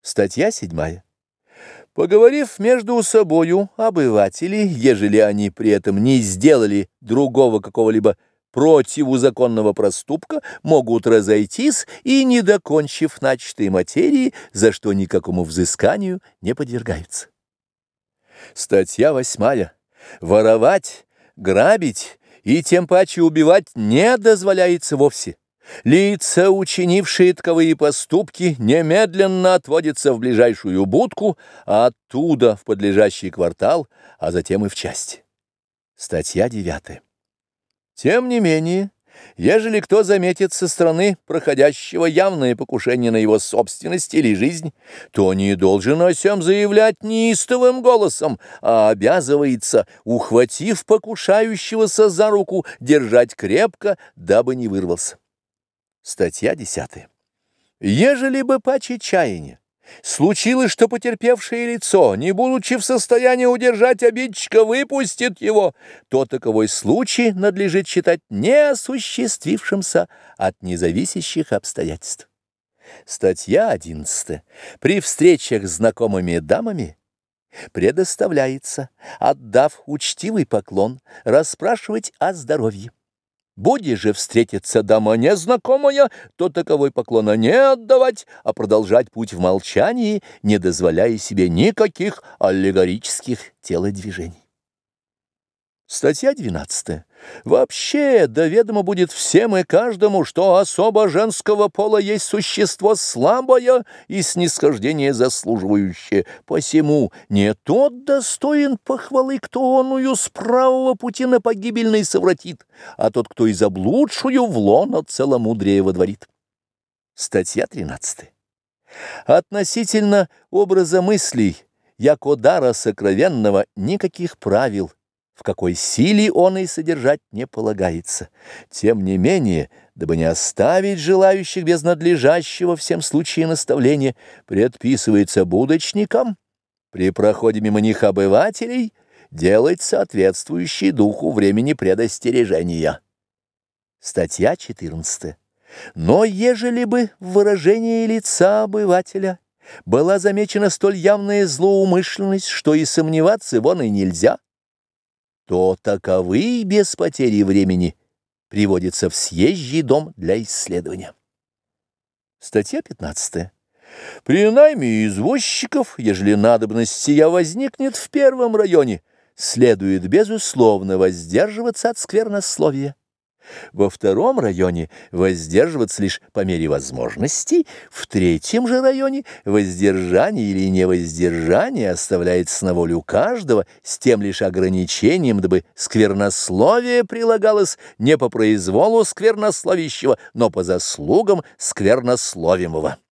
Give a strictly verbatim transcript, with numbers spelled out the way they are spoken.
Статья седьмая. Поговорив между собою, обыватели, ежели они при этом не сделали другого какого-либо противузаконного проступка, могут разойтись и, не докончив начатой материи, за что никакому взысканию не подвергаются. Статья восьмая. Воровать, грабить и тем паче убивать не дозволяется вовсе. Лица, учинившие таковые поступки, немедленно отводятся в ближайшую будку, а оттуда в подлежащий квартал, а затем и в части. Статья девятая. Тем не менее, ежели кто заметит со стороны проходящего явное покушение на его собственность или жизнь, то не должен о сем заявлять неистовым голосом, а обязывается, ухватив покушающегося за руку, держать крепко, дабы не вырвался. Статья десятая. Ежели бы паче чаяния случилось, что потерпевшее лицо, не будучи в состоянии удержать обидчика, выпустит его, то таковой случай надлежит считать неосуществившимся от независящих обстоятельств. Статья одиннадцатая. При встречах с знакомыми дамами предоставляется, отдав учтивый поклон, расспрашивать о здоровье. Будешь же встретиться дама незнакомая, то таковой поклона не отдавать, а продолжать путь в молчании, не дозволяя себе никаких аллегорических телодвижений. Статья двенадцатая. Вообще, да ведомо будет всем и каждому, что особо женского пола есть существо слабое и снисхождение заслуживающее. Посему не тот достоин похвалы, кто оную с правого пути на погибельный совратит, а тот, кто и заблудшую в лоно целомудрие водворит. Статья тринадцатая. Относительно образа мыслей, яко дара сокровенного, никаких правил, в какой силе он и содержать не полагается. Тем не менее, дабы не оставить желающих без надлежащего всем случае наставления, предписывается будочникам при проходе мимо них обывателей делать соответствующий духу времени предостережения. Статья четырнадцатая. Но ежели бы в выражении лица обывателя была замечена столь явная злоумышленность, что и сомневаться вон и нельзя, то таковые без потери времени приводятся в съезжий дом для исследования. Статья пятнадцатая. При найме извозчиков, ежели надобность сия возникнет в первом районе, следует безусловно воздерживаться от сквернословия. Во втором районе воздерживаться лишь по мере возможностей, в третьем же районе воздержание или невоздержание оставляется на волю каждого с тем лишь ограничением, дабы сквернословие прилагалось не по произволу сквернословящего, но по заслугам сквернословимого.